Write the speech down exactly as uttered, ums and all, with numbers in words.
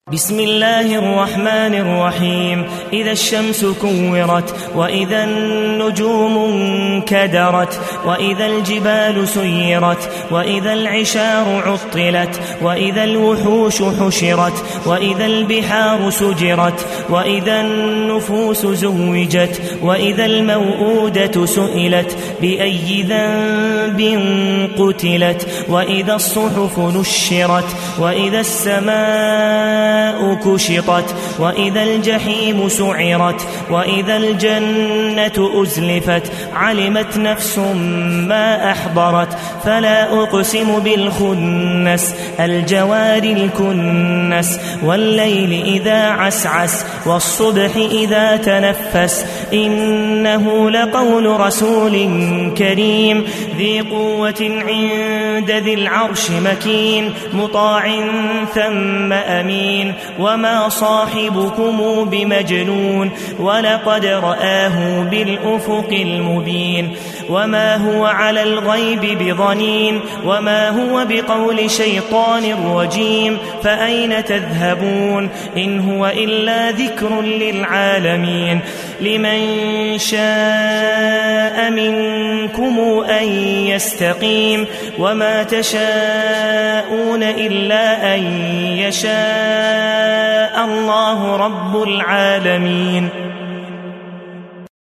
بسم الله الرحمن الرحيم. إذا الشمس كورت وإذا النجوم انكدرت وإذا الجبال سيرت وإذا العشار عطلت وإذا الوحوش حشرت وإذا البحار سجرت وإذا النفوس زوجت وإذا الموءودة سئلت بأي ذنب قتلت وإذا الصحف نشرت وإذا السماء كشطت وإذا الجحيم سعرت وإذا الجنة أزلفت علمت نفس ما أحضرت فلا أقسم بالخنس الجوار الكنس والليل إذا عسعس والصبح إذا تنفس إنه لقول رسول كريم ذي قوة عند ذي العرش مكين مطاع ثم أمين وما صاحبكم بمجنون ولقد رآه بالأفق المبين وما هو على الغيب بضنين وما هو بقول شيطان رجيم فأين تذهبون إن هو إلا ذكر للعالمين لمن شاء منكم أن يستقيم وما تشاءون إلا أن يشاء الله رب العالمين.